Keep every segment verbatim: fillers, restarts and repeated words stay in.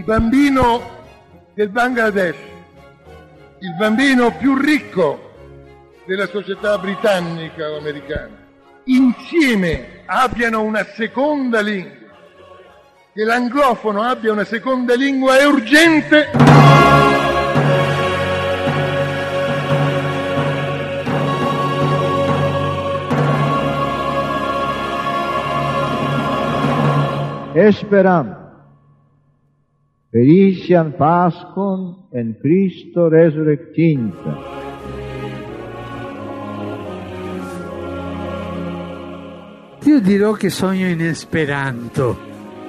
bambino del Bangladesh, il bambino più ricco della società britannica o americana, insieme abbiano una seconda lingua, che l'anglofono abbia una seconda lingua è urgente. Esperam, perician Pascon en Christo resurrectinta. Io dirò che sogno in Esperanto.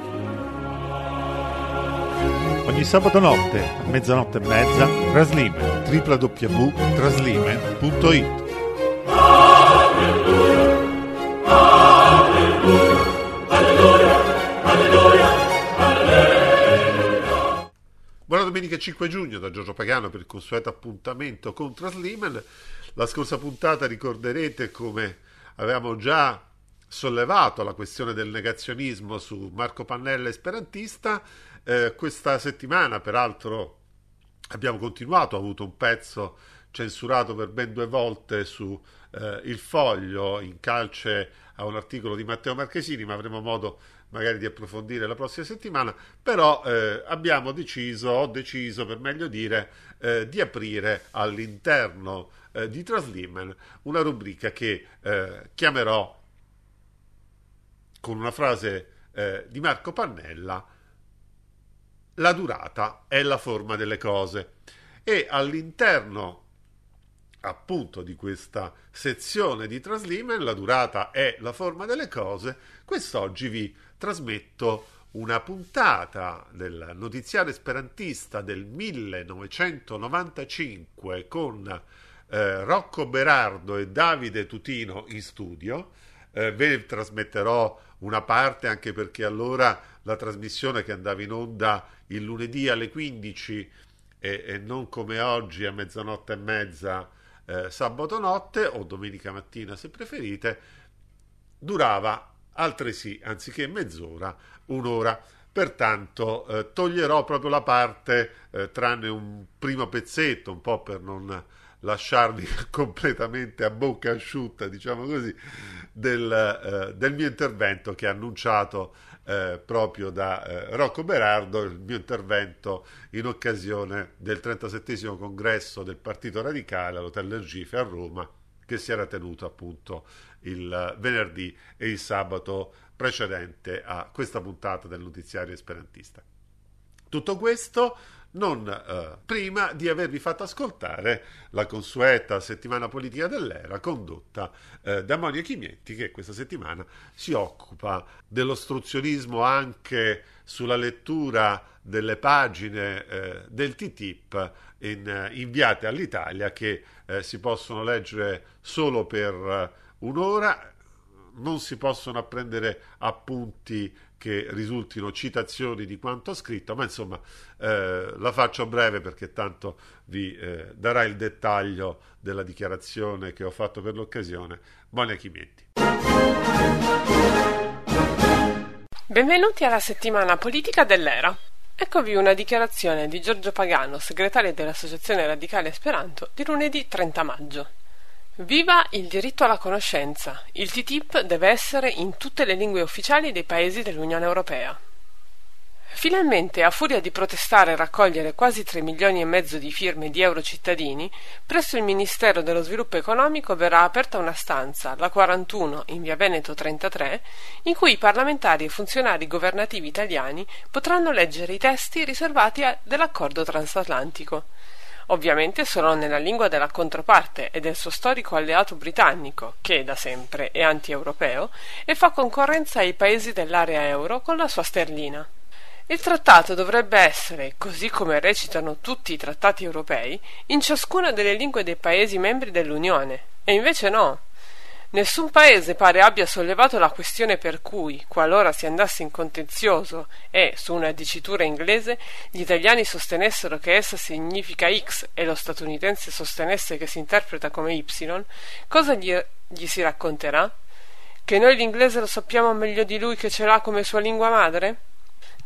Ogni sabato notte a mezzanotte e mezza Traslimen, w w w punto traslimen punto it. Alleluia, alleluia, alleluia, alleluia, alleluia. Buona domenica cinque giugno da Giorgio Pagano per il consueto appuntamento con Traslimen. La scorsa puntata ricorderete come avevamo già sollevato la questione del negazionismo su Marco Pannella esperantista. Eh, questa settimana peraltro abbiamo continuato, ho avuto un pezzo censurato per ben due volte su eh, Il Foglio in calce a un articolo di Matteo Marchesini, ma avremo modo magari di approfondire la prossima settimana. Però eh, abbiamo deciso, ho deciso per meglio dire, eh, di aprire all'interno eh, di Traslimen una rubrica che eh, chiamerò con una frase eh, di Marco Pannella: la durata è la forma delle cose. E all'interno appunto di questa sezione di Traslimen, la durata è la forma delle cose, quest'oggi vi trasmetto una puntata del notiziario esperantista del millenovecentonovantacinque con eh, Rocco Berardo e Davide Tutino in studio. Eh, ve trasmetterò una parte anche perché allora la trasmissione che andava in onda il lunedì alle quindici e, e non come oggi a mezzanotte e mezza eh, sabato notte o domenica mattina se preferite, durava altresì anziché mezz'ora un'ora. Pertanto eh, toglierò proprio la parte eh, tranne un primo pezzetto, un po' per non lasciarvi completamente a bocca asciutta, diciamo così, del, eh, del mio intervento che ha annunciato eh, proprio da eh, Rocco Berardo, il mio intervento in occasione del trentasettesimo congresso del Partito Radicale all'Hotel Ergife a Roma, che si era tenuto appunto il venerdì e il sabato precedente a questa puntata del notiziario esperantista. Tutto questo non eh, prima di avervi fatto ascoltare la consueta settimana politica dell'era condotta eh, da Monia Chimietti, che questa settimana si occupa dell'ostruzionismo anche sulla lettura delle pagine eh, del T T I P in, eh, inviate all'Italia, che eh, si possono leggere solo per eh, un'ora. Non si possono apprendere appunti che risultino citazioni di quanto scritto, ma insomma eh, la faccio breve perché tanto vi eh, darà il dettaglio della dichiarazione che ho fatto per l'occasione Monia Chimietti. Benvenuti alla settimana politica dell'era. Eccovi una dichiarazione di Giorgio Pagano, segretario dell'Associazione Radicale Esperanto, di lunedì trenta maggio. Viva il diritto alla conoscenza! Il T T I P deve essere in tutte le lingue ufficiali dei paesi dell'Unione Europea. Finalmente, a furia di protestare e raccogliere quasi tre milioni e mezzo di firme di eurocittadini, presso il Ministero dello Sviluppo Economico verrà aperta una stanza, la quarantuno, in via Veneto trentatré, in cui i parlamentari e funzionari governativi italiani potranno leggere i testi riservati a, dell'accordo transatlantico. Ovviamente solo nella lingua della controparte e del suo storico alleato britannico, che da sempre è anti-europeo e fa concorrenza ai paesi dell'area euro con la sua sterlina. Il trattato dovrebbe essere, così come recitano tutti i trattati europei, in ciascuna delle lingue dei paesi membri dell'Unione, e invece no. Nessun paese pare abbia sollevato la questione per cui, qualora si andasse in contenzioso e, su una dicitura inglese, gli italiani sostenessero che essa significa X e lo statunitense sostenesse che si interpreta come Y, cosa gli, gli si racconterà? Che noi l'inglese lo sappiamo meglio di lui che ce l'ha come sua lingua madre?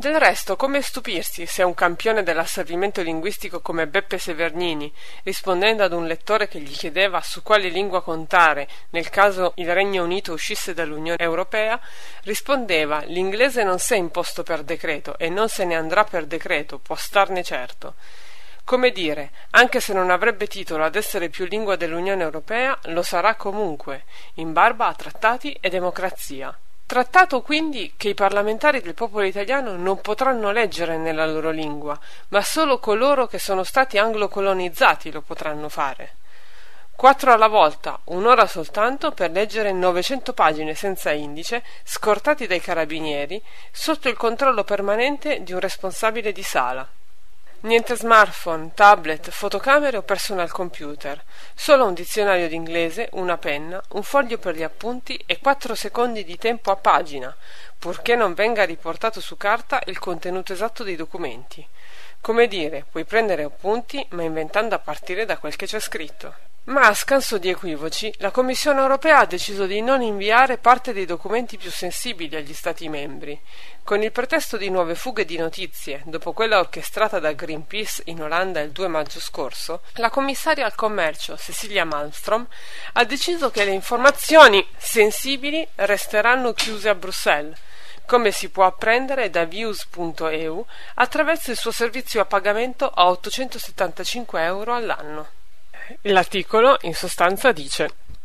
Del resto, come stupirsi se un campione dell'asservimento linguistico come Beppe Severnini, rispondendo ad un lettore che gli chiedeva su quale lingua contare nel caso il Regno Unito uscisse dall'Unione Europea, rispondeva: l'inglese non s'è imposto per decreto e non se ne andrà per decreto, può starne certo. Come dire, anche se non avrebbe titolo ad essere più lingua dell'Unione Europea, lo sarà comunque, in barba a trattati e democrazia. Trattato quindi che i parlamentari del popolo italiano non potranno leggere nella loro lingua, ma solo coloro che sono stati anglo-colonizzati lo potranno fare. Quattro alla volta, un'ora soltanto per leggere novecento pagine senza indice, scortati dai carabinieri, sotto il controllo permanente di un responsabile di sala. Niente smartphone, tablet, fotocamere o personal computer, solo un dizionario d'inglese, una penna, un foglio per gli appunti e quattro secondi di tempo a pagina, purché non venga riportato su carta il contenuto esatto dei documenti. Come dire, puoi prendere appunti, ma inventando a partire da quel che c'è scritto. Ma a scanso di equivoci, la Commissione europea ha deciso di non inviare parte dei documenti più sensibili agli Stati membri. Con il pretesto di nuove fughe di notizie, dopo quella orchestrata da Greenpeace in Olanda il due maggio scorso, la commissaria al commercio, Cecilia Malmström, ha deciso che le informazioni sensibili resteranno chiuse a Bruxelles, come si può apprendere da views punto e u attraverso il suo servizio a pagamento a ottocentosettantacinque euro all'anno. L'articolo, in sostanza, dice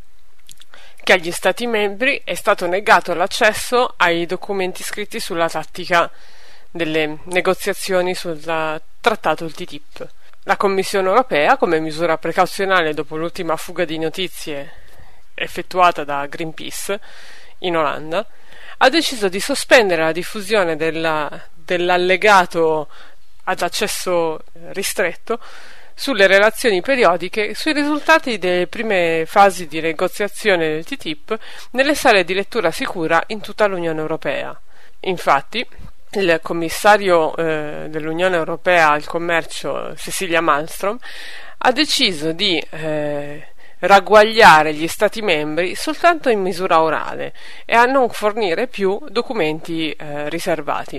che agli Stati membri è stato negato l'accesso ai documenti scritti sulla tattica delle negoziazioni sul trattato il T T I P. La Commissione europea, come misura precauzionale dopo l'ultima fuga di notizie effettuata da Greenpeace in Olanda, ha deciso di sospendere la diffusione della, dell'allegato ad accesso ristretto sulle relazioni periodiche sui risultati delle prime fasi di negoziazione del T T I P nelle sale di lettura sicura in tutta l'Unione Europea. Infatti, il commissario eh, dell'Unione Europea al commercio, Cecilia Malmström, ha deciso di eh, ragguagliare gli Stati membri soltanto in misura orale e a non fornire più documenti eh, riservati.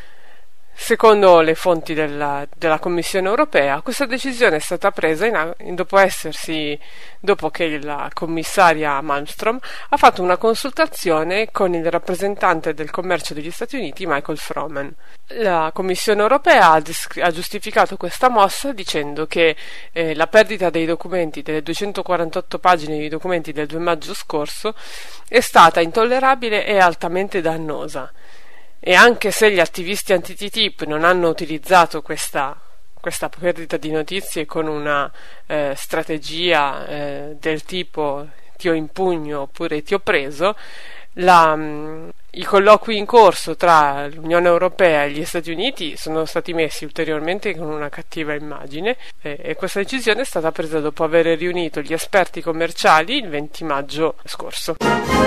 Secondo le fonti della, della Commissione europea, questa decisione è stata presa in, dopo, essersi, dopo che la commissaria Malmström ha fatto una consultazione con il rappresentante del commercio degli Stati Uniti, Michael Froman. La Commissione europea ha, descri- ha giustificato questa mossa dicendo che eh, la perdita dei documenti, delle duecentoquarantotto pagine di documenti del due maggio scorso, è stata intollerabile e altamente dannosa. E anche se gli attivisti anti-T T I P non hanno utilizzato questa, questa perdita di notizie con una eh, strategia eh, del tipo ti ho in pugno oppure ti ho preso, la, mh, i colloqui in corso tra l'Unione Europea e gli Stati Uniti sono stati messi ulteriormente con una cattiva immagine eh, e questa decisione è stata presa dopo aver riunito gli esperti commerciali il venti maggio scorso.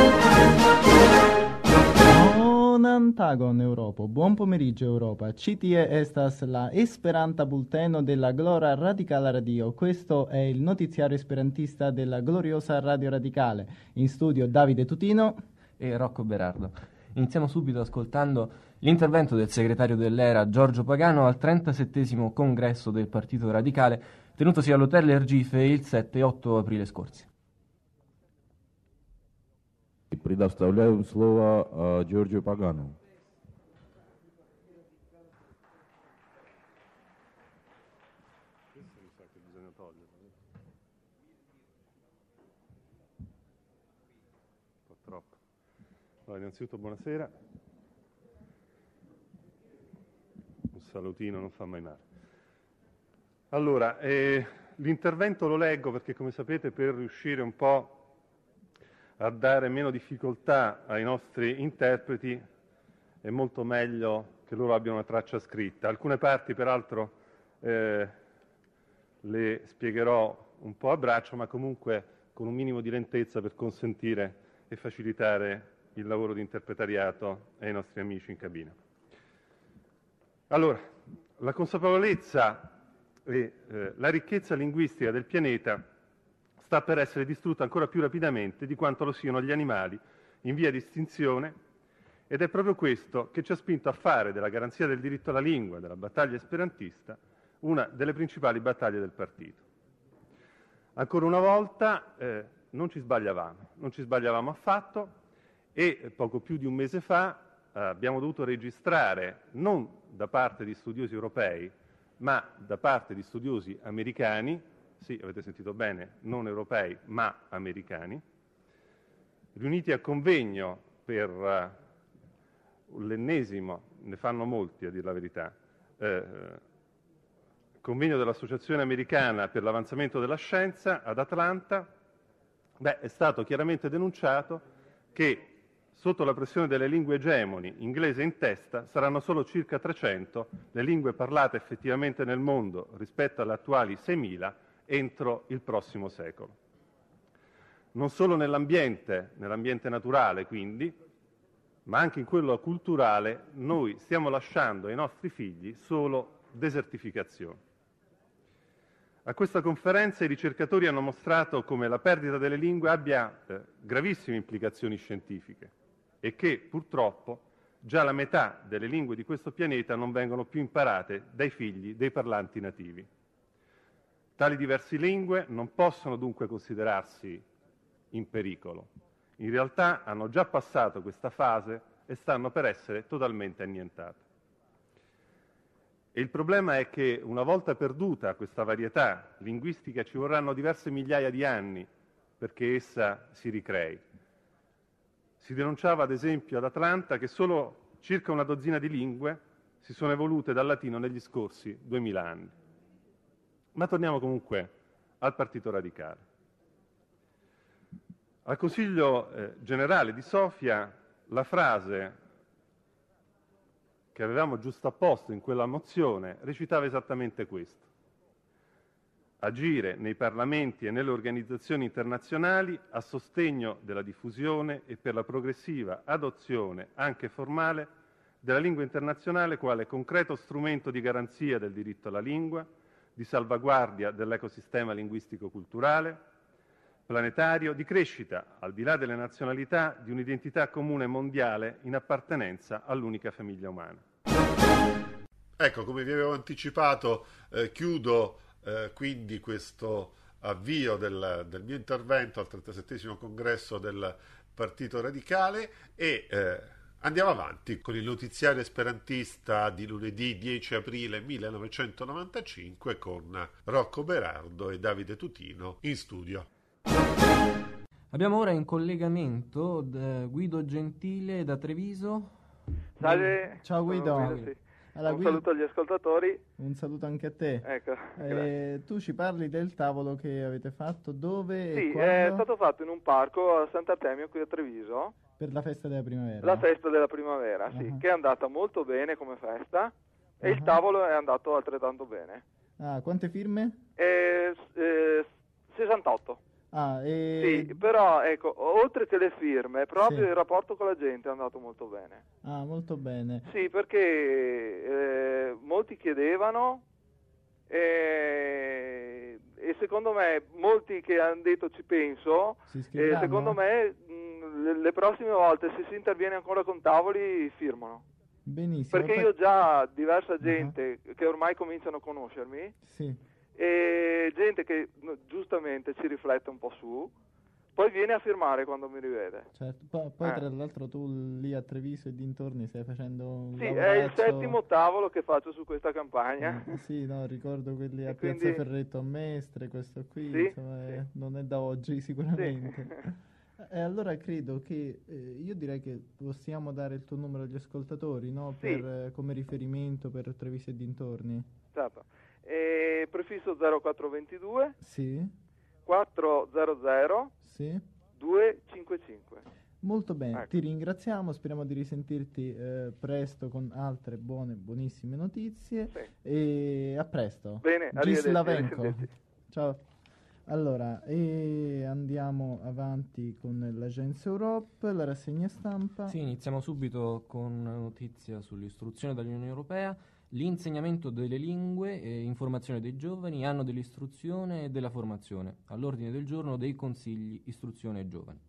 Antagon Europa, buon pomeriggio Europa, ci tie estas la Esperanta bulteno della Glora Radicala Radio, questo è il notiziario esperantista della gloriosa Radio Radicale, in studio Davide Tutino e Rocco Berardo. Iniziamo subito ascoltando l'intervento del segretario dell'Era Giorgio Pagano al trentasettesimo congresso del Partito Radicale tenutosi all'Hotel Ergife il sette e otto aprile scorsi. Предоставляю слово uh, Giorgio Pagano. Questo mi sa che bisogna togliere. Un po' troppo. Allora, innanzitutto buonasera. Un salutino non fa mai male. Allora, eh, l'intervento lo leggo perché, come sapete, per riuscire un po' a dare meno difficoltà ai nostri interpreti è molto meglio che loro abbiano una traccia scritta. Alcune parti peraltro eh, le spiegherò un po' a braccio, ma comunque con un minimo di lentezza per consentire e facilitare il lavoro di interpretariato ai nostri amici in cabina. Allora, la consapevolezza e eh, la ricchezza linguistica del pianeta sta per essere distrutta ancora più rapidamente di quanto lo siano gli animali in via di estinzione Ed è proprio questo che ci ha spinto a fare della garanzia del diritto alla lingua, della battaglia esperantista, una delle principali battaglie del partito. Ancora una volta eh, non ci sbagliavamo, non ci sbagliavamo affatto e poco più di un mese fa eh, abbiamo dovuto registrare, non da parte di studiosi europei, ma da parte di studiosi americani, sì, avete sentito bene, non europei, ma americani, riuniti a convegno per uh, l'ennesimo, ne fanno molti a dir la verità, eh, convegno dell'Associazione Americana per l'Avanzamento della Scienza ad Atlanta. Beh, è stato chiaramente denunciato che sotto la pressione delle lingue egemoni, inglese in testa, saranno solo circa trecento le lingue parlate effettivamente nel mondo rispetto alle attuali seimila entro il prossimo secolo. Non solo nell'ambiente, nell'ambiente naturale quindi, ma anche in quello culturale, noi stiamo lasciando ai nostri figli solo desertificazione. A questa conferenza i ricercatori hanno mostrato come la perdita delle lingue abbia eh, gravissime implicazioni scientifiche e che purtroppo già la metà delle lingue di questo pianeta non vengono più imparate dai figli dei parlanti nativi. Tali diverse lingue non possono dunque considerarsi in pericolo. In realtà hanno già passato questa fase e stanno per essere totalmente annientate. E il problema è che una volta perduta questa varietà linguistica ci vorranno diverse migliaia di anni perché essa si ricrei. Si denunciava ad esempio ad Atlanta che solo circa una dozzina di lingue si sono evolute dal latino negli scorsi duemila anni. Ma torniamo comunque al Partito Radicale. Al Consiglio eh, Generale di Sofia la frase che avevamo giustapposto in quella mozione recitava esattamente questo: agire nei parlamenti e nelle organizzazioni internazionali a sostegno della diffusione e per la progressiva adozione, anche formale, della lingua internazionale quale concreto strumento di garanzia del diritto alla lingua, di salvaguardia dell'ecosistema linguistico-culturale, planetario, di crescita, al di là delle nazionalità, di un'identità comune mondiale in appartenenza all'unica famiglia umana. Ecco, come vi avevo anticipato, eh, chiudo eh, quindi questo avvio del, del mio intervento al trentasettesimo congresso del Partito Radicale e eh, andiamo avanti con il notiziario esperantista di lunedì dieci aprile millenovecentonovantacinque con Rocco Berardo e Davide Tutino in studio. Abbiamo ora in collegamento Guido Gentile da Treviso. Salve. Ciao Guido. Guido, sì. Allora, un Guido, saluto agli ascoltatori. Un saluto anche a te. Ecco, eh, tu ci parli del tavolo che avete fatto, dove sì, e quando? È stato fatto in un parco a Sant'Artemio qui a Treviso. Per la festa della primavera? La festa della primavera, sì, uh-huh. che è andata molto bene come festa e uh-huh. il tavolo è andato altrettanto bene. Ah, quante firme? Eh, eh, sessantotto. Ah, e... Sì, però ecco, oltre che le firme, proprio sì. il rapporto con la gente è andato molto bene. Ah, molto bene. Sì, perché eh, molti chiedevano e, e secondo me molti che hanno detto ci penso, e secondo me mh, le, le prossime volte se si interviene ancora con tavoli firmano. Benissimo. Perché poi... io già diversa gente uh-huh. che ormai cominciano a conoscermi. Sì. E gente che no, giustamente ci riflette un po' su, poi viene a firmare quando mi rivede. Certo, poi, poi eh. tra l'altro tu lì a Treviso e dintorni stai facendo un Sì, lavoraccio... è il settimo tavolo che faccio su questa campagna. Eh, sì, no, ricordo quelli a e Piazza quindi... Ferretto a Mestre, questo qui, sì, insomma, sì. È, non è da oggi sicuramente. Sì. E allora credo che, eh, io direi che possiamo dare il tuo numero agli ascoltatori, no? Per, sì. eh, come riferimento per Treviso e dintorni. Certo. E prefisso zero quattro due Sì. quattrocento Sì. duecentocinquantacinque. Molto bene, ecco. Ti ringraziamo, speriamo di risentirti eh, presto con altre buone, buonissime notizie sì. E a presto. Bene, Gislavenko. Ciao. Allora, e andiamo avanti con l'Agenzia Europe, la rassegna stampa. Sì, iniziamo subito con una notizia sull'istruzione dell'Unione Europea. L'insegnamento delle lingue e informazione dei giovani, anno dell'istruzione e della formazione, all'ordine del giorno dei consigli istruzione e giovani.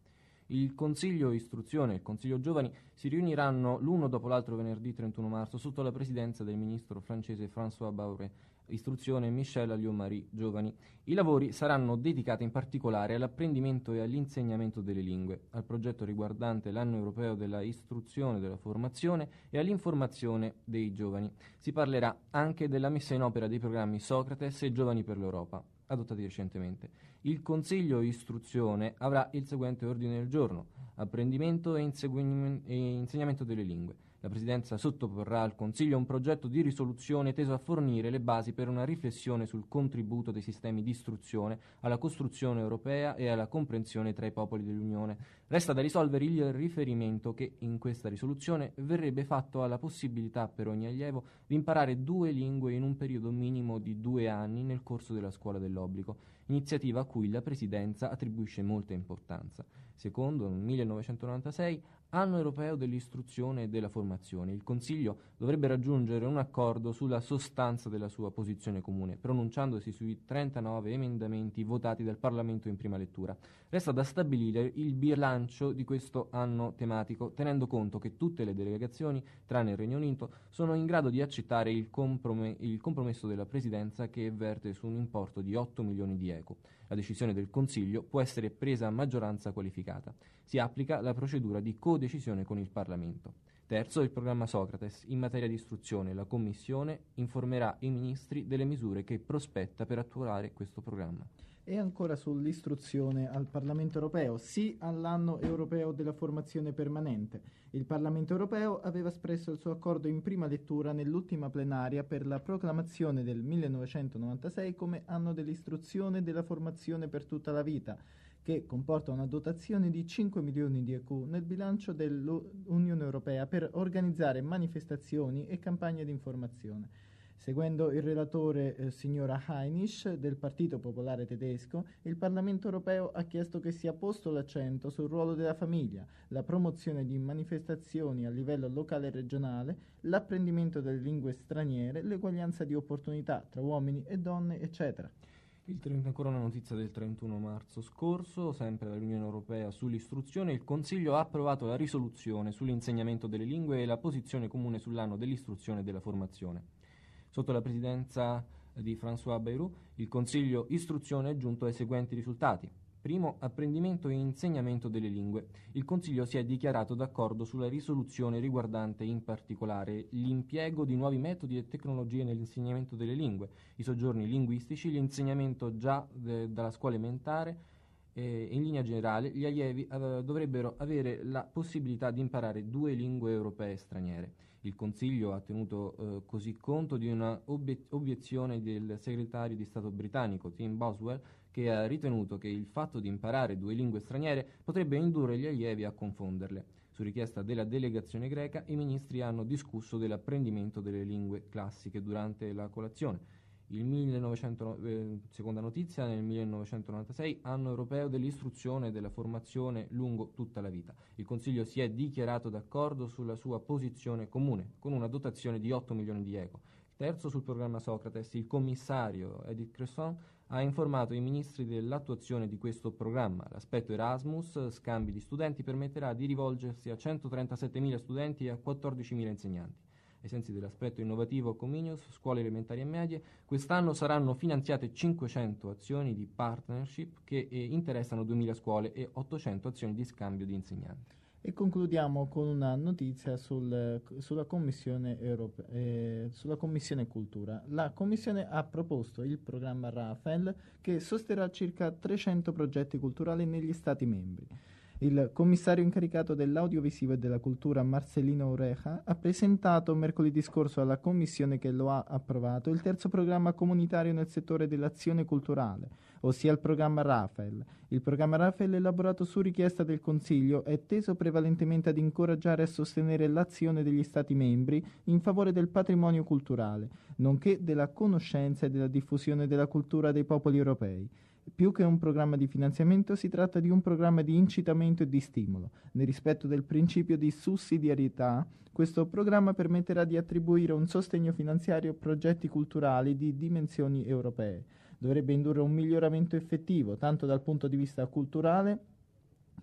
Il Consiglio Istruzione e il Consiglio Giovani si riuniranno l'uno dopo l'altro venerdì trentuno marzo sotto la presidenza del ministro francese François Baure, Istruzione, e Michel Alliot-Marie, Giovani. I lavori saranno dedicati in particolare all'apprendimento e all'insegnamento delle lingue, al progetto riguardante l'anno europeo della istruzione e della formazione e all'informazione dei giovani. Si parlerà anche della messa in opera dei programmi Socrates e Giovani per l'Europa, adottati recentemente. Il Consiglio Istruzione avrà il seguente ordine del giorno: apprendimento e, insegui- e insegnamento delle lingue. La Presidenza sottoporrà al Consiglio un progetto di risoluzione teso a fornire le basi per una riflessione sul contributo dei sistemi di istruzione alla costruzione europea e alla comprensione tra i popoli dell'Unione. Resta da risolvere il riferimento che in questa risoluzione verrebbe fatto alla possibilità per ogni allievo di imparare due lingue in un periodo minimo di due anni nel corso della scuola dell'obbligo, iniziativa a cui la Presidenza attribuisce molta importanza. Secondo il millenovecentonovantasei, anno europeo dell'istruzione e della formazione, il Consiglio dovrebbe raggiungere un accordo sulla sostanza della sua posizione comune, pronunciandosi sui trentanove emendamenti votati dal Parlamento in prima lettura. Resta da stabilire il bilancio di questo anno tematico, tenendo conto che tutte le delegazioni, tranne il Regno Unito, sono in grado di accettare il, comprome- il compromesso della Presidenza, che verte su un importo di otto milioni di euro. La decisione del Consiglio può essere presa a maggioranza qualificata. Si applica la procedura di codecisione con il Parlamento. Terzo, il programma Socrates. In materia di istruzione, la Commissione informerà i ministri delle misure che prospetta per attuare questo programma. E ancora sull'istruzione al Parlamento europeo, sì all'anno europeo della formazione permanente. Il Parlamento europeo aveva espresso il suo accordo in prima lettura nell'ultima plenaria per la proclamazione del millenovecentonovantasei come anno dell'istruzione e della formazione per tutta la vita, che comporta una dotazione di cinque milioni di E Q nel bilancio dell'Unione Europea per organizzare manifestazioni e campagne di informazione. Seguendo il relatore eh, signora Heinisch del Partito Popolare Tedesco, il Parlamento Europeo ha chiesto che sia posto l'accento sul ruolo della famiglia, la promozione di manifestazioni a livello locale e regionale, l'apprendimento delle lingue straniere, l'eguaglianza di opportunità tra uomini e donne, eccetera. Il, ancora una notizia del trentuno marzo scorso, sempre dall'Unione Europea sull'istruzione, il Consiglio ha approvato la risoluzione sull'insegnamento delle lingue e la posizione comune sull'anno dell'istruzione e della formazione. Sotto la presidenza di François Bayrou, il Consiglio Istruzione è giunto ai seguenti risultati. Primo, apprendimento e insegnamento delle lingue. Il Consiglio si è dichiarato d'accordo sulla risoluzione riguardante in particolare l'impiego di nuovi metodi e tecnologie nell'insegnamento delle lingue, i soggiorni linguistici, l'insegnamento già de- dalla scuola elementare. Eh, in linea generale, gli allievi eh, dovrebbero avere la possibilità di imparare due lingue europee straniere. Il Consiglio ha tenuto eh, così conto di una obie- obiezione del segretario di Stato britannico Tim Boswell, che ha ritenuto che il fatto di imparare due lingue straniere potrebbe indurre gli allievi a confonderle. Su richiesta della delegazione greca, i ministri hanno discusso dell'apprendimento delle lingue classiche durante la colazione. Il millenovecento, eh, seconda notizia, nel millenovecentonovantasei, anno europeo dell'istruzione e della formazione lungo tutta la vita. Il Consiglio si è dichiarato d'accordo sulla sua posizione comune, con una dotazione di otto milioni di euro. Terzo, sul programma Socrates, il commissario Edith Cresson ha informato i ministri dell'attuazione di questo programma. L'aspetto Erasmus, scambi di studenti, permetterà di rivolgersi a centotrentasettemila studenti e a quattordicimila insegnanti. Ai sensi dell'aspetto innovativo Comenius, scuole elementari e medie, quest'anno saranno finanziate cinquecento azioni di partnership che eh, interessano duemila scuole e ottocento azioni di scambio di insegnanti. E concludiamo con una notizia sul, sulla, Commissione Europe, eh, sulla Commissione Cultura. La Commissione ha proposto il programma Rafael, che sosterrà circa trecento progetti culturali negli Stati membri. Il commissario incaricato dell'audiovisivo e della cultura, Marcelino Oreja, ha presentato mercoledì scorso alla Commissione che lo ha approvato il terzo programma comunitario nel settore dell'azione culturale, ossia il programma Rafael. Il programma Rafael, elaborato su richiesta del Consiglio, è teso prevalentemente ad incoraggiare e a sostenere l'azione degli Stati membri in favore del patrimonio culturale, nonché della conoscenza e della diffusione della cultura dei popoli europei. Più che un programma di finanziamento, si tratta di un programma di incitamento e di stimolo. Nel rispetto del principio di sussidiarietà, questo programma permetterà di attribuire un sostegno finanziario a progetti culturali di dimensioni europee. Dovrebbe indurre un miglioramento effettivo, tanto dal punto di vista culturale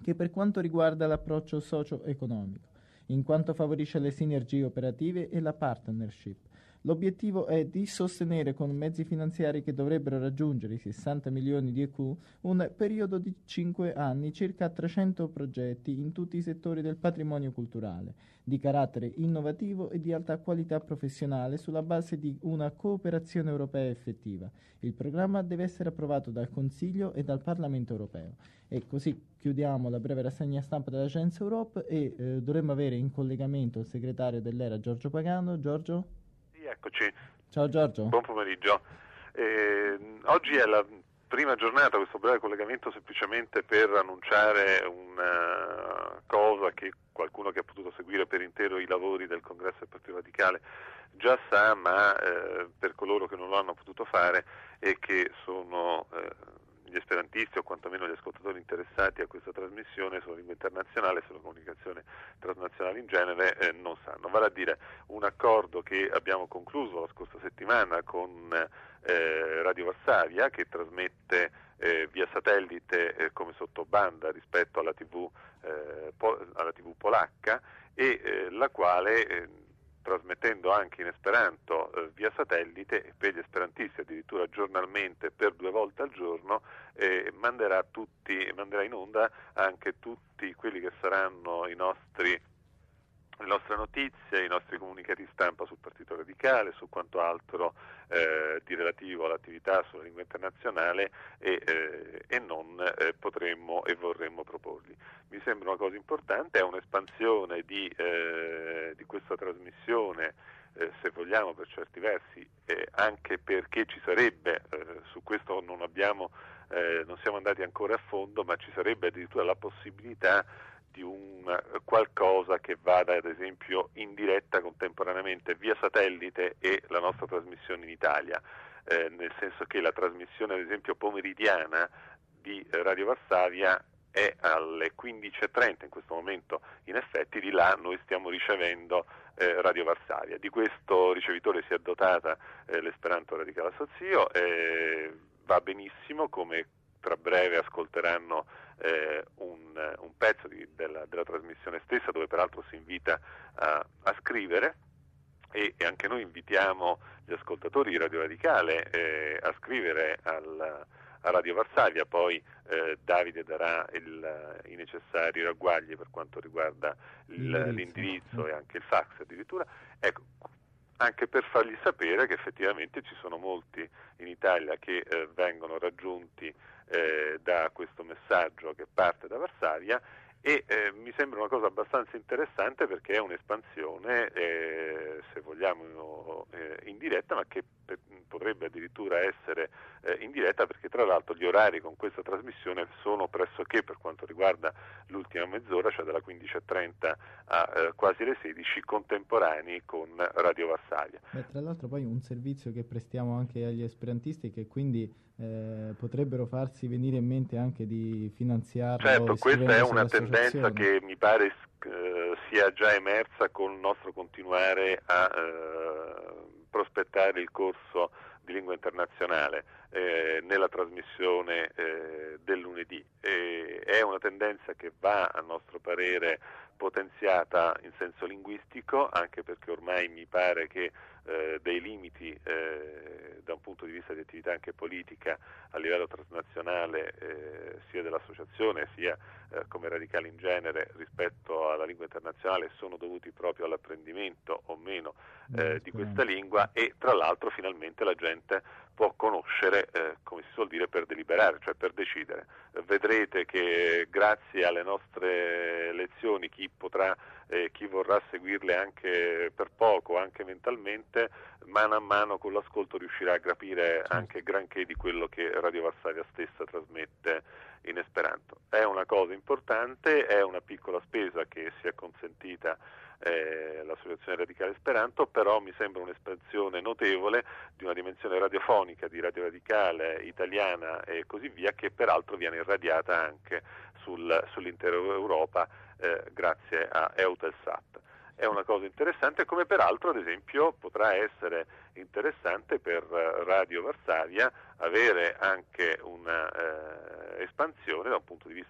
che per quanto riguarda l'approccio socio-economico, in quanto favorisce le sinergie operative e la partnership. L'obiettivo è di sostenere con mezzi finanziari che dovrebbero raggiungere i sessanta milioni di E Q un periodo di cinque anni, circa trecento progetti in tutti i settori del patrimonio culturale, di carattere innovativo e di alta qualità professionale sulla base di una cooperazione europea effettiva. Il programma deve essere approvato dal Consiglio e dal Parlamento europeo. E così chiudiamo la breve rassegna stampa dell'Agence Europe e eh, dovremmo avere in collegamento il segretario dell'Era Giorgio Pagano. Giorgio? Eccoci. Ciao Giorgio. Buon pomeriggio. Eh, oggi è la prima giornata, questo breve collegamento semplicemente per annunciare una cosa che qualcuno che ha potuto seguire per intero i lavori del Congresso del Partito Radicale già sa, ma eh, per coloro che non lo hanno potuto fare e che sono eh, gli esperantisti o quantomeno gli ascoltatori interessati a questa trasmissione sulla lingua internazionale e sulla comunicazione transnazionale in genere eh, non sanno. Vale a dire un accordo che abbiamo concluso la scorsa settimana con eh, Radio Varsavia, che trasmette eh, via satellite eh, come sottobanda rispetto alla tivù, eh, pol- alla tivù polacca e eh, la quale eh, trasmettendo anche in esperanto eh, via satellite e per gli esperantisti addirittura giornalmente per due volte al giorno eh, manderà tutti manderà in onda anche tutti quelli che saranno i nostri le nostre notizie, i nostri comunicati stampa sul Partito Radicale, su quanto altro eh, di relativo all'attività sulla lingua internazionale e, eh, e non eh, potremmo e vorremmo proporli. Mi sembra una cosa importante, è un'espansione di, eh, di questa trasmissione, eh, se vogliamo per certi versi, eh, anche perché ci sarebbe, eh, su questo non abbiamo, eh, non siamo andati ancora a fondo, ma ci sarebbe addirittura la possibilità di un qualcosa che vada ad esempio in diretta contemporaneamente via satellite e la nostra trasmissione in Italia, eh, nel senso che la trasmissione ad esempio pomeridiana di Radio Varsavia è alle quindici e trenta in questo momento, in effetti di là noi stiamo ricevendo eh, Radio Varsavia. Di questo ricevitore si è dotata eh, l'Esperanto Radicale Assozio, eh, va benissimo, come tra breve ascolteranno eh, un, un pezzo di, della, della trasmissione stessa, dove peraltro si invita a, a scrivere e, e anche noi invitiamo gli ascoltatori di Radio Radicale eh, a scrivere al, a Radio Varsavia, poi eh, Davide darà il, i necessari ragguagli per quanto riguarda il, l'indirizzo, l'indirizzo e anche il fax addirittura. Ecco, anche per fargli sapere che effettivamente ci sono molti in Italia che eh, vengono raggiunti eh, da questo messaggio che parte da Varsavia e eh, mi sembra una cosa abbastanza interessante perché è un'espansione, eh, se vogliamo, eh, in diretta, ma che pe- potrebbe addirittura essere eh, in diretta perché tra l'altro gli orari con questa trasmissione sono pressoché, per quanto riguarda l'ultima mezz'ora, cioè dalla quindici e trenta a eh, quasi le sedici, contemporanei con Radio Varsavia. Beh, tra l'altro poi un servizio che prestiamo anche agli esperantisti che quindi eh, potrebbero farsi venire in mente anche di finanziarlo. Certo, questa è una tendenza che mi pare eh, sia già emersa con il nostro continuare a eh, prospettare il corso di lingua internazionale eh, nella trasmissione eh, del lunedì. E è una tendenza che va, a nostro parere, potenziata in senso linguistico, anche perché ormai mi pare che eh, dei limiti eh, da un punto di vista di attività anche politica a livello transnazionale eh, sia dell'associazione sia eh, come radicali in genere rispetto alla lingua internazionale sono dovuti proprio all'apprendimento o meno eh, di questa lingua e tra l'altro finalmente la gente può conoscere, eh, come si suol dire, per deliberare, cioè per decidere. Eh, vedrete che grazie alle nostre lezioni chi potrà, eh, chi vorrà seguirle anche per poco, anche mentalmente, mano a mano con l'ascolto riuscirà a capire anche granché di quello che Radio Varsavia stessa trasmette in esperanto. È una cosa importante, è una piccola spesa che si è consentita Eh, l'Associazione Radicale Esperanto, però mi sembra un'espansione notevole di una dimensione radiofonica di Radio Radicale italiana e così via, che peraltro viene irradiata anche sul, sull'intera Europa eh, grazie a Eutelsat. È una cosa interessante, come peraltro ad esempio potrà essere interessante per Radio Varsavia avere anche una eh, espansione da un punto di vista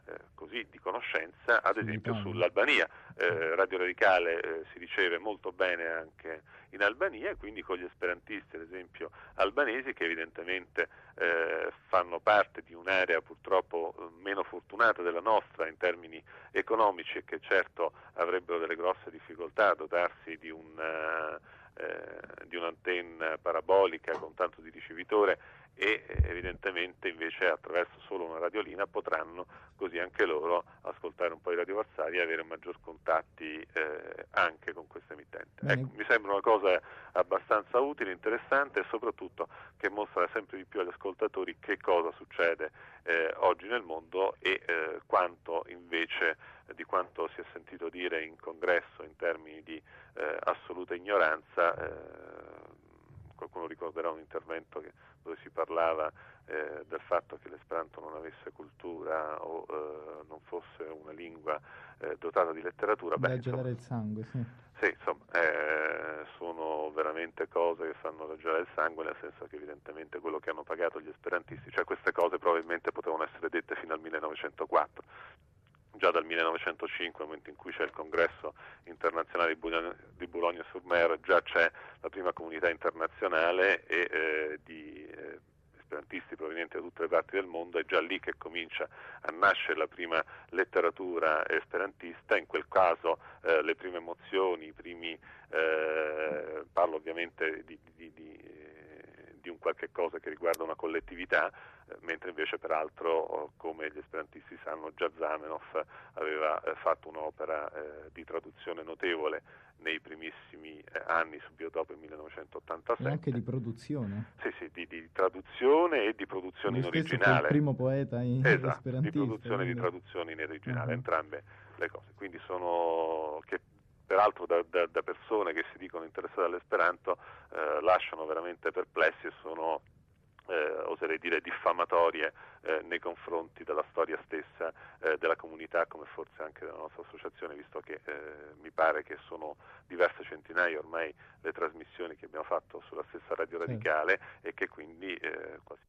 eh, così di conoscenza, ad esempio sull'Albania. Eh, Radio Radicale eh, si riceve molto bene anche in Albania, e quindi con gli esperantisti, ad esempio albanesi, che evidentemente eh, fanno parte di un'area purtroppo meno fortunata della nostra in termini economici, e che certo avrebbero delle grosse difficoltà a dotarsi di un eh, di un'antenna parabolica con tanto di ricevitore, e evidentemente invece attraverso solo una radiolina potranno così anche loro ascoltare un po' di Radio Varsavia e avere maggior contatti eh, anche con questa emittente. Ecco, mi sembra una cosa abbastanza utile, interessante, e soprattutto che mostra sempre di più agli ascoltatori che cosa succede eh, oggi nel mondo, e eh, quanto invece eh, di quanto si è sentito dire in congresso in termini di eh, assoluta ignoranza. eh, Qualcuno ricorderà un intervento che, dove si parlava eh, del fatto che l'esperanto non avesse cultura o eh, non fosse una lingua eh, dotata di letteratura. Da gelare il sangue, sì. Sì, insomma, eh, sono veramente cose che fanno raggiare il sangue, nel senso che evidentemente quello che hanno pagato gli esperantisti, cioè queste cose probabilmente potevano essere dette fino al millenovecentoquattro. Già dal millenovecentocinque, nel momento in cui c'è il congresso internazionale di Boulogne-sur-Mer, già c'è la prima comunità internazionale e eh, di eh, esperantisti provenienti da tutte le parti del mondo. È già lì che comincia a nascere la prima letteratura esperantista. In quel caso eh, le prime emozioni, i primi eh, parlo ovviamente di, di, di, di un qualche cosa che riguarda una collettività, mentre invece peraltro, come gli esperantisti sanno, già Zamenhof aveva eh, fatto un'opera eh, di traduzione notevole nei primissimi eh, anni, subito dopo il millenovecentottantasette. E anche di produzione. Sì, sì, di, di traduzione e di produzione Lui in stesso originale. Fu il primo poeta in esatto, esperantista. Di produzione quindi... e di traduzione in originale, uh-huh. entrambe le cose. Quindi sono che peraltro da, da, da persone che si dicono interessate all'esperanto eh, lasciano veramente perplessi e sono Eh, oserei dire diffamatorie eh, nei confronti della storia stessa eh, della comunità, come forse anche della nostra associazione, visto che eh, mi pare che sono diverse centinaia ormai le trasmissioni che abbiamo fatto sulla stessa Radio Radicale, sì. E che quindi eh, quasi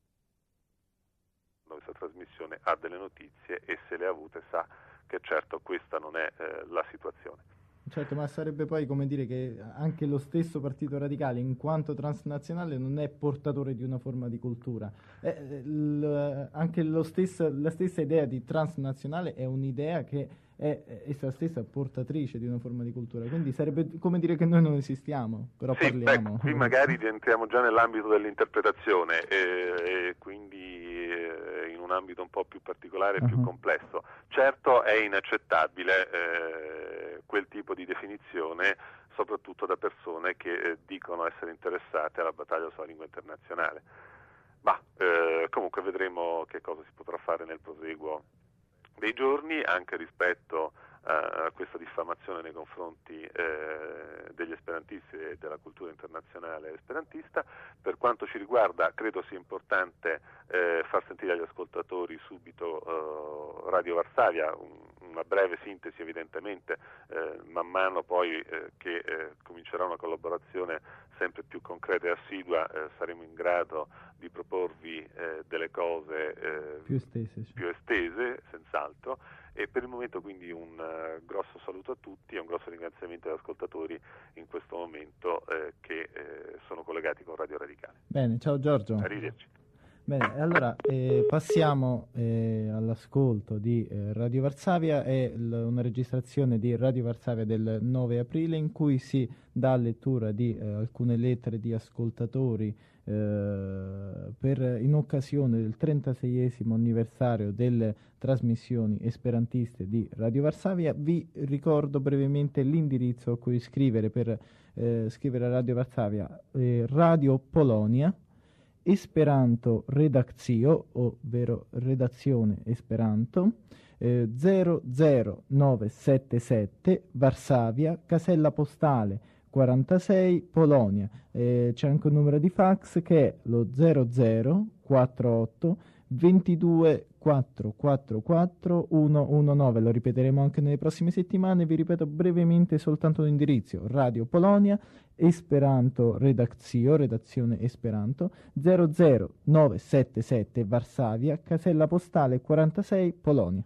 questa trasmissione ha delle notizie, e se le ha avute sa che certo questa non è eh, la situazione. Certo, ma sarebbe poi come dire che anche lo stesso Partito Radicale, in quanto transnazionale, non è portatore di una forma di cultura. Eh, l, anche lo stesso, la stessa idea di transnazionale è un'idea che è essa stessa portatrice di una forma di cultura, quindi sarebbe come dire che noi non esistiamo, però sì, parliamo. Beh, qui magari entriamo già nell'ambito dell'interpretazione e, e quindi eh, in un ambito un po' più particolare e uh-huh. più complesso. Certo è inaccettabile eh, quel tipo di definizione, soprattutto da persone che eh, dicono essere interessate alla battaglia sulla lingua internazionale. Ma eh, comunque vedremo che cosa si potrà fare nel proseguo dei giorni, anche rispetto a questa diffamazione nei confronti eh, degli esperantisti e della cultura internazionale esperantista. Per quanto ci riguarda, credo sia importante eh, far sentire agli ascoltatori subito eh, Radio Varsavia, un, una breve sintesi evidentemente, eh, man mano poi eh, che eh, comincerà una collaborazione sempre più concreta e assidua, eh, saremo in grado di proporvi eh, delle cose eh, più estese, sì. più estese, senz'altro. E per il momento quindi un uh, grosso saluto a tutti e un grosso ringraziamento agli ascoltatori in questo momento eh, che eh, sono collegati con Radio Radicale. Bene, ciao Giorgio. Arrivederci. Bene, allora eh, passiamo eh, all'ascolto di eh, Radio Varsavia. È l- una registrazione di Radio Varsavia del nove aprile in cui si dà lettura di eh, alcune lettere di ascoltatori eh, per, in occasione del trentaseiesimo anniversario delle trasmissioni esperantiste di Radio Varsavia. Vi ricordo brevemente l'indirizzo a cui scrivere per eh, scrivere a Radio Varsavia: eh, Radio Polonia, Esperanto Redakcio, ovvero redazione Esperanto, eh, zero zero nove sette sette Varsavia, casella postale quarantasei, Polonia. Eh, c'è anche un numero di fax che è lo zero zero quarantotto ventidue quattrocentoquarantaquattro centodiciannove. Lo ripeteremo anche nelle prossime settimane. Vi ripeto brevemente soltanto l'indirizzo: Radio Polonia, Esperanto Redazio, redazione Esperanto, zero zero nove sette sette Varsavia, casella postale quarantasei, Polonia.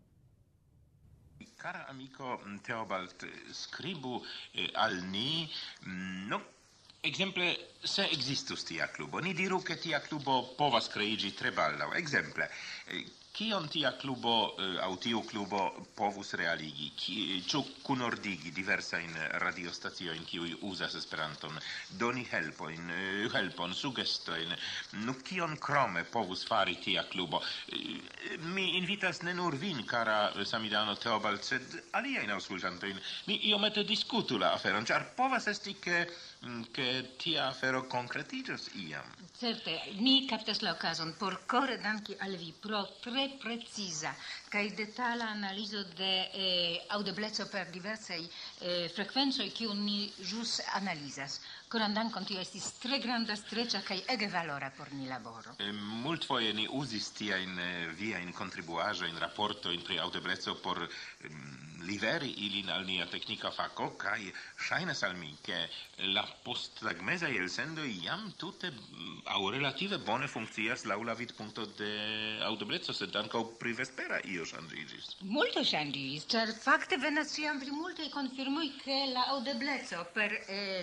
Cara amico Teobald, scribu eh, al ni, no, exemple, se existus tia klubo, ni diru che tia klubo povas creigi tre baldaŭ. Exemple, eh, kion tia klubo eh, aŭ tiu klubo povus realigi? Ki, ĉu kunordigi diversajn radiostaciojn kiuj uzas Esperanton, doni helpojn, eh, helpon, sugestojn? Nu, kion krome povus fari tia klubo? Eh, mi invitas ne nur vin, kara samidano Teobald, sed aliajn aŭskultantojn. Ni iomete diskutu la aferon, ĉar povas esti ke che tia afero concretiĝos iam. Certe, mi captas la okazon por kore danki al vi pro tre preciza kaj detala analizo de eh, aŭdebleco per diversaj eh, frekvencoj kiun ni ĵus analizas. Koran dankon, tio estis tre granda, streĉa kaj ege valora por ni laboro. E, multfoje ni uzis tiajn eh, viajn kontribuaĵojn, raportojn pri aŭdebleco por eh, liveri ilin al nia teknika fako, kaj ŝajnas al mi, ke la posttagmezaj elsendoj jam tute aŭ relative bone funkcias laŭ la vidpunkto de aŭdebleco, sed ankaŭ pri vespera io ŝanĝiĝis. Multo ŝanĝiĝis, ĉar fakte venas ĉiam pri multaj konfirmoj, ke la aŭdebleco per eh,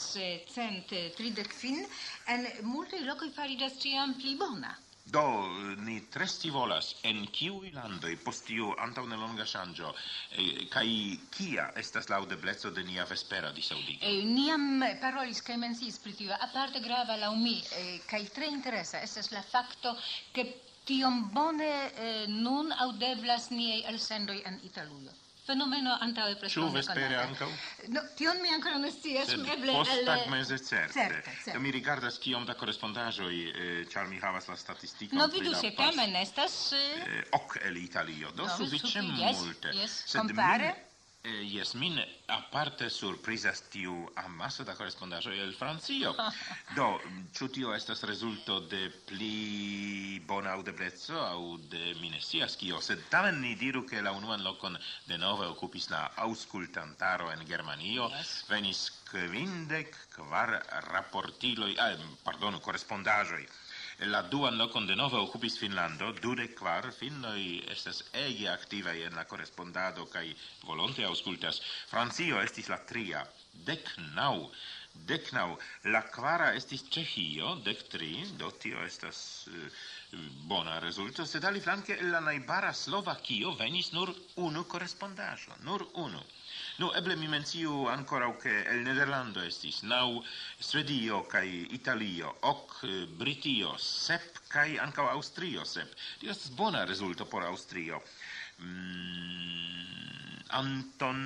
sescent tridek kvin en multaj lokoj fariĝas ĉiam pli bona. Do, ni tre scivolas en kiuj landoj post tiu antaŭ nelonga ŝanĝo, eh, kaj kia estas la aŭdebleco de nia vespera disaŭdigo? Eh, niam parolis kaj menciis pri tio. Aparte grava laŭ mi eh, kaj tre interesa estas la fakto, ke tiom bone eh, nun aŭdeblas niaj elsendoj en Italujo. Fenomeno antaŭe preskaŭ Ĉu vespere ankaŭ? No, tion mi ankoraŭ ne scias. Posttagmeze certe. Certe, certe. Mi rigardas kiom da korespondaĵoj, eh, ĉar mi havas la statistikon. No, vidu se tamen estas eh, ok el Italio. Do no, sufiĉe yes, multe. Yes, Sed compare. Min, eh, yes, min aparte surprizas tiu amaso da korespondaĵoj el Francio. Do, ĉu tio estas rezulto de pli bona aŭdebleco aŭ de mi ne scias kio, sed tamen ni diru ke la unuan lokon denove okupis la aŭskultantaro en Germanio. Yes. Venis kvindek kvar raportiloj, eh, pardonu, korespondaĵoj. La duan lokon denove okupis Finnlando, dudek kvar finnoj estas ege aktivaj en la korespondado kaj volonte aŭskultas. Francio estis la tria, dek naŭ. Dek naŭ. La kvara estis Ĉeĥio, dek tri, do tio estas uh, bona rezulto, sed aliflanke el la najbara Slovakio venis nur unu korespondaĵo, nur unu. Nu, eble mi menciu ankoraŭ ke el Nederlando estis naŭ, Svedio kaj Italio ok, Britio sep kaj ankaŭ Aŭstrio sep. Tio estas bona rezulto por Aŭstrio. Mm, Anton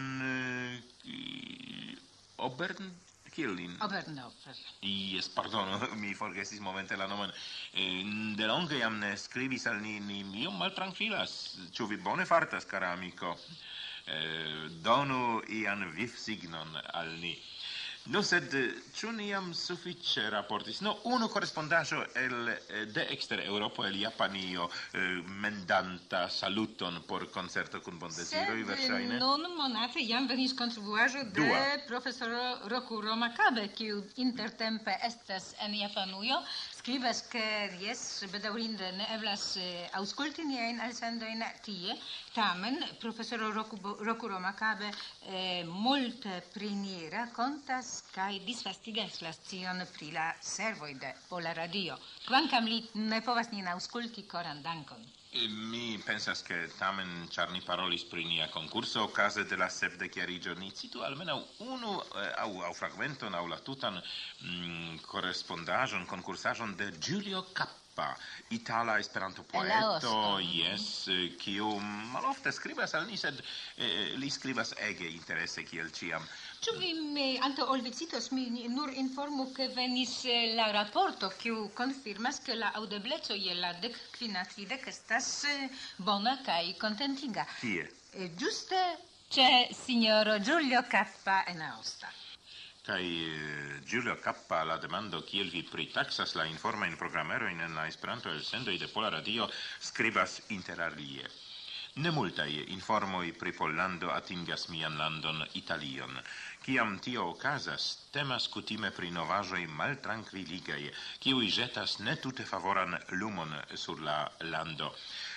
uh, Obern Kielin. Oberndorfer. Yes, pardono, mi forgesis momente la nomon. Eh, de longe jam ne skribis al ni, ni iom maltrankvilas. Ĉu vi bone fartas, kara amiko? Eh, donu ian vivsignon al ni. No, sed ĉu ni jam sufiĉe raportis? No, unu korespondaĵo el de ekster Eŭropo, el Japanio, eh, mendanta saluton por koncerto kun bondeziroj, verŝajne. Sed nun monate jam venis kontribuaĵo de Dua. profesoro Rokuro Makabe, kiu intertempe estas en Japanujo. Skribas, ke jes, bedaŭrinde ne eblas eh, aŭskulti niajn elsendojn tie, tamen profesoro Rokuro Makabe eh, multe pri ni rakontas kaj disvastigas la scion pri la servoj de Pola Radio. Kvankam li ne povas nin aŭskulti, koran dankon. Mi pensas ke tamen, ĉar ni parolis pri nia konkurso okaze de la sepdekjariĝo, ni citu almenaŭ unu aŭ aŭ fragmenton aŭ la tutan mm, korespondaĵon, konkursaĵon de Giulio Cappa, itala Esperanto-poeto, yes, kiu malofte skribas al ni, sed eh, li skribas ege interese kiel ĉiam. Ĉu vi antaŭ ol vi citos, mi nur informu, ke venis la raporto, kiu konfirmas, ke la aŭdebleco je la dek kvina tridek estas bona kaj kontentiga. Kie? Ĝuste ĉe sinjoro Giulio Cappa en Aosta. Kai uh, Giulio Kappa la demando kiel vi pritaxas la informa in programmero in la Esperanto el sendoi de Pola Radio skribas inter alie. Ne multai informoi pri Pollando atingas mian landon Italion. Kiam tio okazas, temas kutime pri novaĵoj maltrankviligaj, kiuj ĵetas ne tute favoran lumon sur la lando.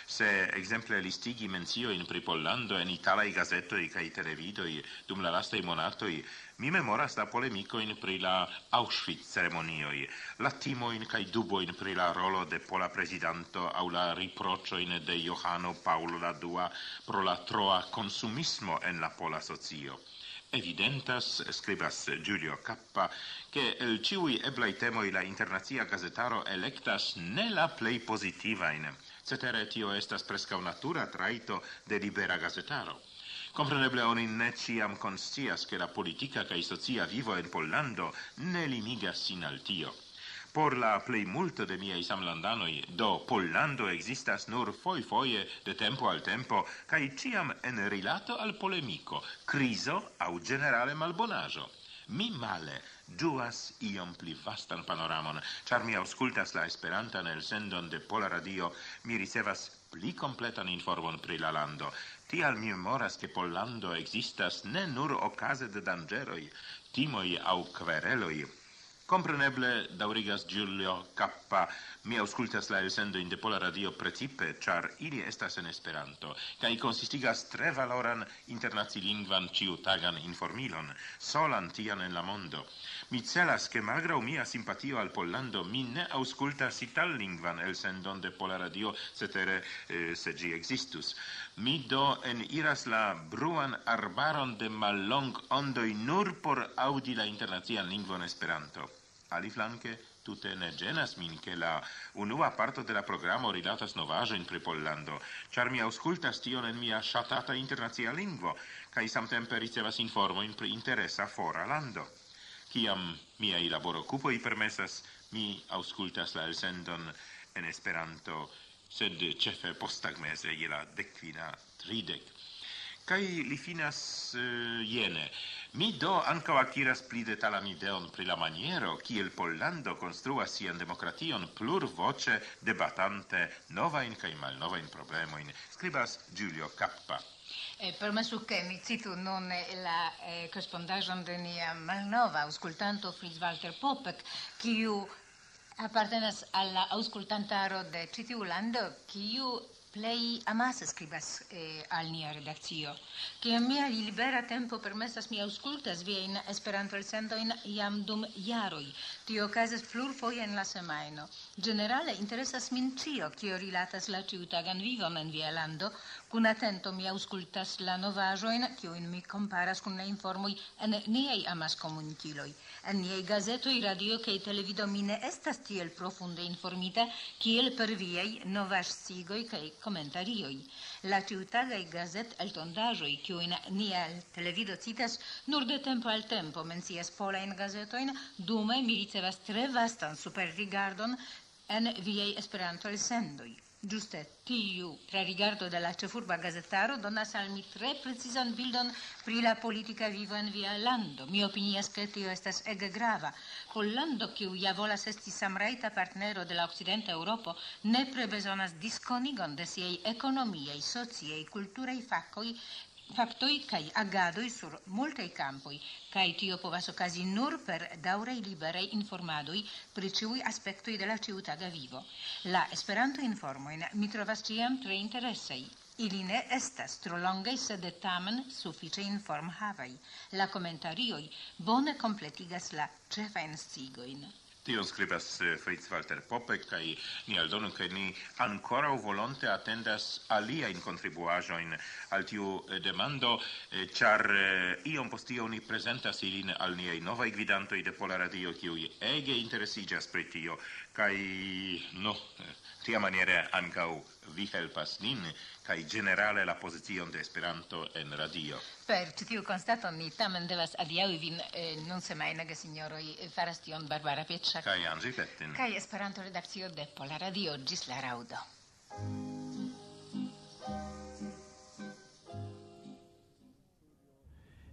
Se ekzemple listigi menciojn pri Pollando en italaj gazetoj kaj televidoj dum la lastaj monatoj, mi memoras la polemikojn pri la Auschwitz-ceremonioj, la timojn kaj dubojn pri la rolo de pola prezidanto aŭ la riproĉojn de Johano Paulo la dua pro la troa konsumismo en la pola socio. Evidentas, skribas Giulio Kappa, che el ciui eblai temoi la internazia gazetaro electas ne la plei positivain. Cetere tio estas prescau natura traito de libera gazetaro. Compreneble oni ne ciam conscias che la politica cae socia vivo en Pollando ne limigas sin al tio. Por la plei multo de miei samlandanoi, do Pollando existas nur foi foie de tempo al tempo, cae ciam en rilato al polemico, criso au generale malbonajo. Mi male ĝuas iom pli vastan panoramon, ĉar mi aŭskultas la Esperantan elsendon de Pola Radio, mi ricevas pli kompletan informon pri la lando. Tial mi memoras ke Pollando existas ne nur okaze de danĝeroj, timoj aŭ kvereloj. Compreneble, daŭrigas Giulio Kappa, mi aŭskultas la elsendojn de Pola Radio precipe, ĉar ili estas en Esperanto, kaj konsistigas tre valoran internacilingvan ĉiutagan informilon, solan tian en la mondo. Mi celas ke malgraŭ mia simpatio al Pollando, mi ne aŭskultas itallingvan elsendon de Pola Radio, cetere eh, se ĝi ekzistus. Mi do eniras la bruan arbaron de mallong-ondoj nur por aŭdi la internacian lingvon Esperanto. Aliflanke, tute ne ĝenas min, ke la unua parto de la programo rilatas novaĵojn pri Pollando, ĉar mi aŭskultas tion en mia ŝatata internacia lingvo, kaj samtempe ricevas informojn pri interesa fora lando. Kiam miaj laborokupoj permesas, mi aŭskultas la elsendon en Esperanto, sed ĉefe posttagmeze je la dekvina tridek. Kaj li finas uh, jene. Mi do ankaŭ akiras pli detalan ideon pri la maniero, kiel Pollando konstruas sian demokration plurvoĉe debatante novajn kaj malnovajn problemojn, skribas Giulio Kappa. Eh, permesu che mi citu non la eh, corrispondaĵon de nia malnova aŭskultanto Fritz Walter Popek, kiu apartenas al la aŭskultantaro de ĉi tiu lando, kiu plei amase skribas eh, al nia redakcio. Kiam mia libera tempo permesas, mi aŭskultas viajn Esperanto-elsendojn jam dum jaroj. Tio okazas plurfoje en la semajno. Ĝenerale interesas min ĉio, kio rilatas la ĉiutagan vivon en via lando. Kun atento mi aŭskultas la novaĵojn, kiujn mi komparas kun la informoj en niaj amaskomunikiloj. En niaj gazetoj, radio kaj televido mi ne estas tiel profunde informita, kiel per viaj novaĵsigoj kaj komentarioj. La ĉiutagaj gazet-eltondaĵoj, kiujn ni al televido citas, nur de tempo al tempo mencias polajn gazetojn, dume mi ricevas tre vastan superrigardon en viaj Esperanto-elsendoj. Ĝuste tiu trarigardo de la ĉefurba gazetaro donas al mi tre precizan bildon pri la politika vivo en via lando. Mi opinias ke tio estas ege grava. Pollando, kiu ja volas esti samrajta partnero de la okcidenta Eŭropo, nepre bezonas diskonigon de siaj ekonomiaj, sociaj, kulturaj fakoj faktoj kaj agadoj sur multaj kampoj, kaj tio povas okazi nur per daŭraj liberaj informadoj pri ĉiuj aspektoj de la ĉiutaga vivo. La Esperanto-informojn mi trovas ĉiam tre interesaj. Ili ne estas tro longaj, sed tamen sufiĉe informhavaj. La komentarioj bone kompletigas la ĉefajn sciigojn. Tion skribas Fritz Walter Popek, kaj ni aldonu, ke ni ankoraŭ volonte atendas aliajn kontribuaĵojn al tiu demando, ĉar iom post iom ni prezentas ilin al niaj novaj gvidantoj de Pola Radio, kiuj ege interesiĝas pri tio, kaj no, tiamaniere ankaŭ vi helpas nin, kaj ĝenerale la pozicion de Esperanto en radio. Per ĉi tiu konstato mi tamen devas adiaŭi vin eh, nun semajne, gesinjoroj, faras tion Barbara Pietrzak kaj Andrzej Fettin kaj Esperanto-redakcio de Pola Radio. Ĝis la raŭdo.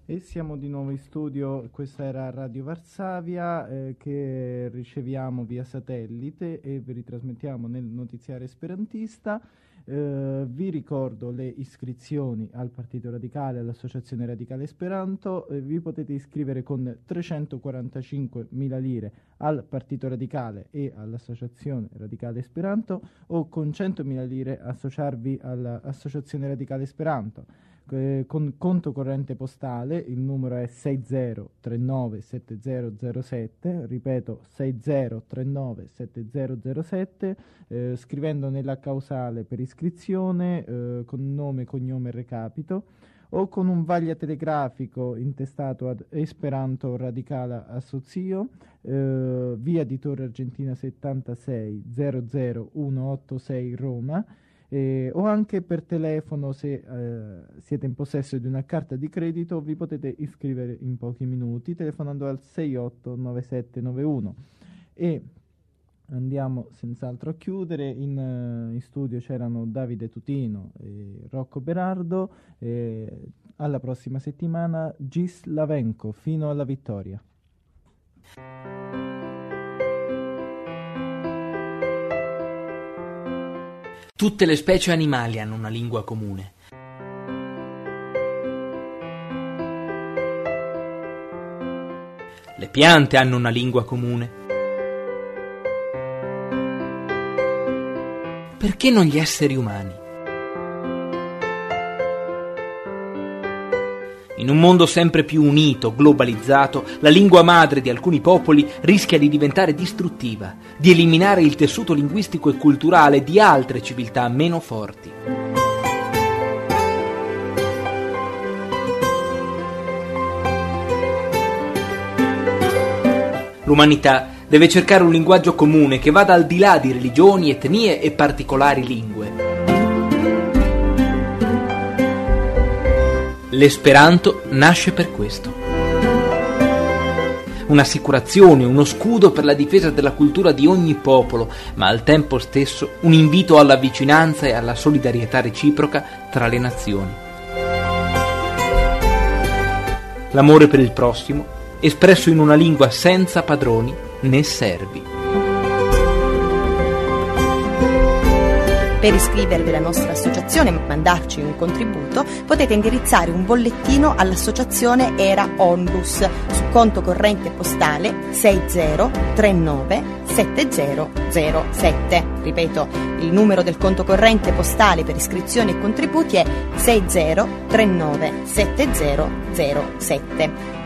E siamo di nuovo in studio, questa era Radio Varsavia eh, che riceviamo via satellite e vi ritrasmettiamo nel notiziario esperantista. Eh, vi ricordo le iscrizioni al Partito Radicale, all'Associazione Radicale Esperanto. Eh, vi potete iscrivere con trecentoquarantacinquemila lire al Partito Radicale e all'Associazione Radicale Esperanto, o con centomila lire associarvi all'Associazione Radicale Esperanto. Eh, con conto corrente postale, il numero è sei zero tre nove sette zero zero sette, ripeto sei zero tre nove sette zero zero sette, eh, scrivendo nella causale per iscrizione eh, con nome, cognome e recapito, o con un vaglia telegrafico intestato ad Esperanto Radicale Assozio, eh, via di Torre Argentina settantasei zero zero uno otto sei Roma. Eh, o anche per telefono, se eh, siete in possesso di una carta di credito, vi potete iscrivere in pochi minuti telefonando al sei otto nove sette nove uno. E andiamo senz'altro a chiudere. In, uh, in studio c'erano Davide Tutino e Rocco Berardo. E alla prossima settimana Gis Lavenco, fino alla vittoria. Tutte le specie animali hanno una lingua comune. Le piante hanno una lingua comune. Perché non gli esseri umani? In un mondo sempre più unito, globalizzato, la lingua madre di alcuni popoli rischia di diventare distruttiva, di eliminare il tessuto linguistico e culturale di altre civiltà meno forti. L'umanità deve cercare un linguaggio comune che vada al di là di religioni, etnie e particolari lingue. L'esperanto nasce per questo. Un'assicurazione, uno scudo per la difesa della cultura di ogni popolo, ma al tempo stesso un invito alla vicinanza e alla solidarietà reciproca tra le nazioni. L'amore per il prossimo, espresso in una lingua senza padroni né servi. Per iscrivervi alla nostra associazione e mandarci un contributo potete indirizzare un bollettino all'associazione Era Onlus su conto corrente postale sei zero tre nove sette zero zero sette. Ripeto, il numero del conto corrente postale per iscrizioni e contributi è sei zero tre nove sette zero zero sette.